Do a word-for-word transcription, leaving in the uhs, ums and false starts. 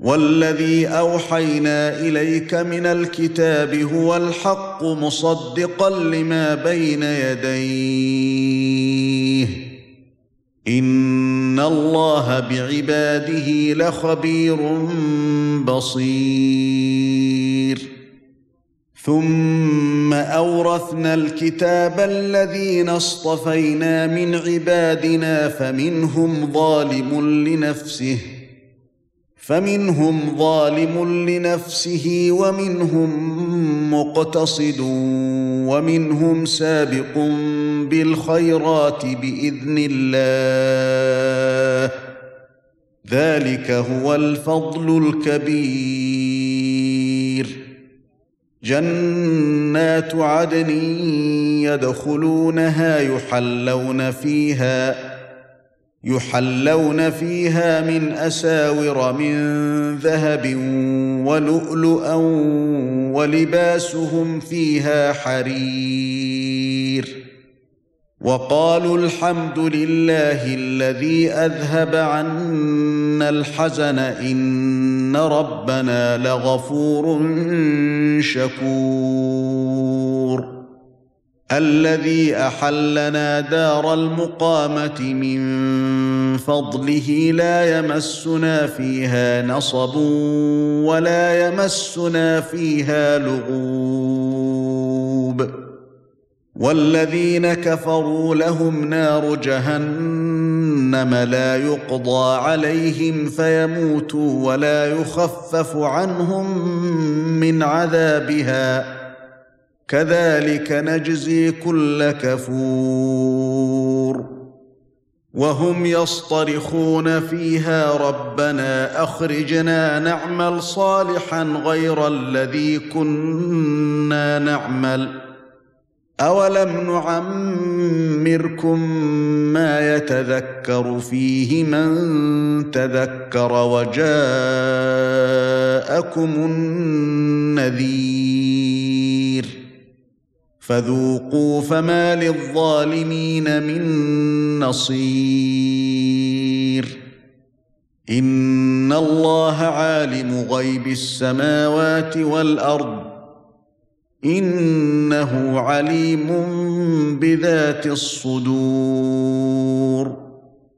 والذي أوحينا إليك من الكتاب هو الحق مصدقا لما بين يديه إن الله بعباده لخبير بصير ثم أورثنا الكتاب الذين اصطفينا من عبادنا فمنهم ظالم لنفسه فمنهم ظالم لنفسه ومنهم مقتصد ومنهم سابق بالخيرات بإذن الله ذلك هو الفضل الكبير جنات عدن يدخلونها يحلون فيها يحلون فيها من أساور من ذهب ولؤلؤا ولباسهم فيها حرير وقالوا الحمد لله الذي أذهب عنا الحزن إن ربنا لغفور شكور الذي أحلنا دار المقامة من فضله لا يمسنا فيها نصب ولا يمسنا فيها لغوب والذين كفروا لهم نار جهنم لا يقضى عليهم فيموتوا ولا يخفف عنهم من عذابها كذلك نجزي كل كفور وهم يصطرخون فيها ربنا أخرجنا نعمل صالحا غير الذي كنا نعمل أولم نعمركم ما يتذكر فيه من تذكر وجاءكم النذير فذوقوا فما للظالمين من نصير إن الله عالم غيب السماوات والأرض إنه عليم بذات الصدور